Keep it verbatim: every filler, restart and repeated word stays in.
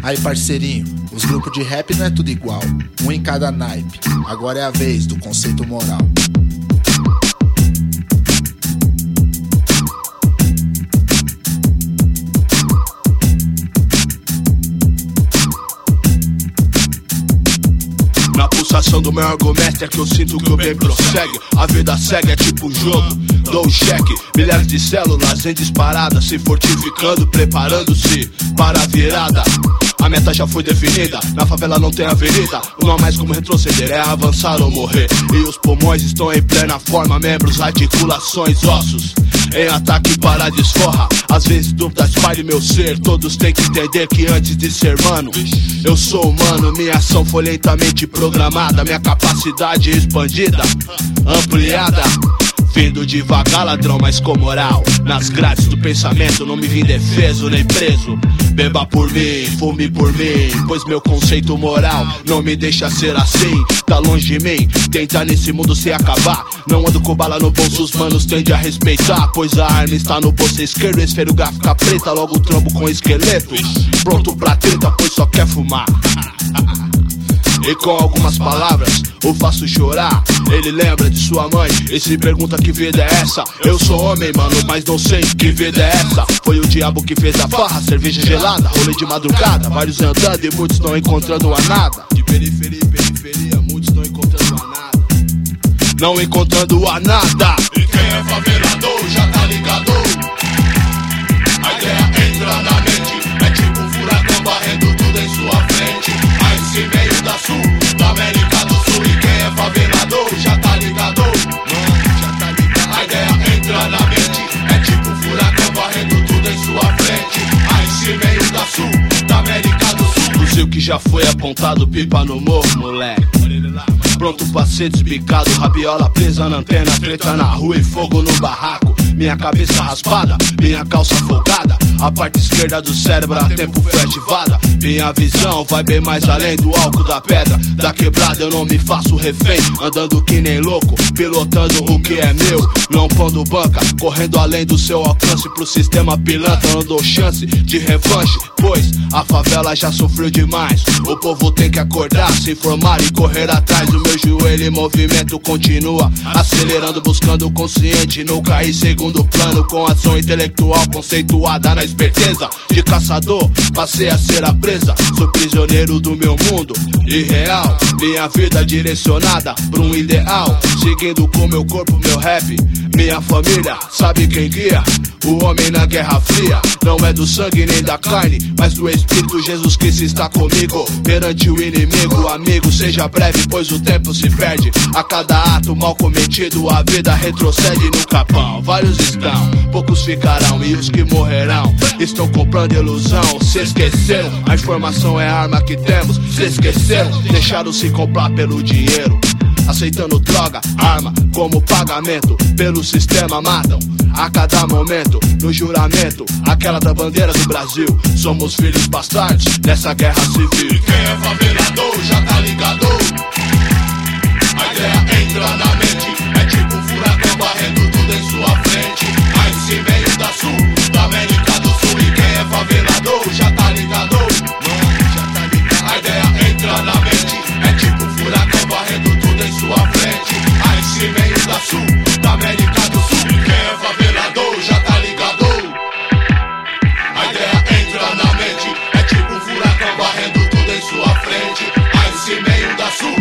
Aí parceirinho, os grupos de rap não é tudo igual, um em cada naipe. Agora é a vez do conceito moral. Na pulsação do meu argumento é que eu sinto que o bem prossegue. A vida segue, é tipo um jogo, dou um cheque. Milhares de células em disparada, se fortificando, preparando-se para a virada. A meta já foi definida, na favela não tem avenida. Não há mais como retroceder, é avançar ou morrer. E os pulmões estão em plena forma, membros, articulações, ossos em ataque para a desforra. Às vezes dúvidas paire meu ser, todos têm que entender que antes de ser mano, eu sou humano. Minha ação foi lentamente programada, minha capacidade expandida, ampliada. Vindo devagar, ladrão, mas com moral. Nas grades do pensamento, não me vim defeso nem preso. Beba por mim, fume por mim, pois meu conceito moral não me deixa ser assim. Tá longe de mim, tentar nesse mundo se acabar. Não ando com bala no bolso, os manos tendem a respeitar, pois a arma está no bolso esquerdo. Esferográfica preta, logo trombo com esqueleto. Pronto pra treta, pois só quer fumar. E com algumas palavras o faço chorar. Ele lembra de sua mãe e se pergunta que vida é essa. Eu sou homem, mano, mas não sei que vida é essa. Foi o diabo que fez a farra, cerveja gelada, rolê de madrugada, vários andando e muitos não encontrando a nada. De periferia em periferia, muitos não encontrando a nada. Não encontrando a nada. E quem é favelador já tá ligado. A ideia entra na mente, é tipo um furacão varrendo tudo em sua frente. A esse meio da sul, da América do Sul. E quem é favelador já tá ligado. Já tá ligado. A ideia entra na mente, é tipo um furacão varrendo tudo em sua frente. A esse meio da sul, da América do Sul. Fuzil que já foi apontado, pipa no morro, moleque. Pronto pra ser desbicado, rabiola presa na antena, treta na rua e fogo no barraco. Minha cabeça raspada, minha calça folgada, a parte esquerda do cérebro a tempo foi ativada. Minha visão vai bem mais além do álcool da pedra. Da quebrada eu não me faço refém, andando que nem louco, pilotando o que é meu. Não pondo banca, correndo além do seu alcance. Pro sistema pilantra não dou chance de revanche, pois a favela já sofreu demais. O povo tem que acordar, se informar e correr atrás. O meu joelho em movimento continua, acelerando, buscando o consciente. Não cair segundo plano, com ação intelectual conceituada na esperteza de caçador. Passei a ser a presa, sou prisioneiro do meu mundo irreal. Minha vida direcionada pra um ideal, seguindo com meu corpo, meu rap. Minha família sabe quem guia, o homem na guerra fria. Não é do sangue nem da carne, mas do Espírito. Jesus Cristo está comigo perante o inimigo. Amigo, seja breve, pois o tempo se perde. A cada ato mal cometido a vida retrocede no capão. Vários estão, poucos ficarão, e os que morrerão estão comprando ilusão. Se esqueceram, a informação é a arma que temos. Se esqueceram, deixaram-se comprar pelo dinheiro. Aceitando droga, arma como pagamento. Pelo sistema matam a cada momento, no juramento, aquela da bandeira do Brasil. Somos filhos bastardos nessa guerra civil. E quem é favelador já tá ligado. A ideia entra na mente, é tipo um furacão varrendo tudo em sua frente. A esse meio da sul, da América do Sul. E quem é favelador já tá ligado. A ideia entra na mente, é tipo um furacão varrendo tudo em sua frente. A esse meio da sul, da América do Sul. E quem é favelador já tá ligado. A ideia entra na mente, é tipo um furacão varrendo tudo em sua frente. A esse meio da sul,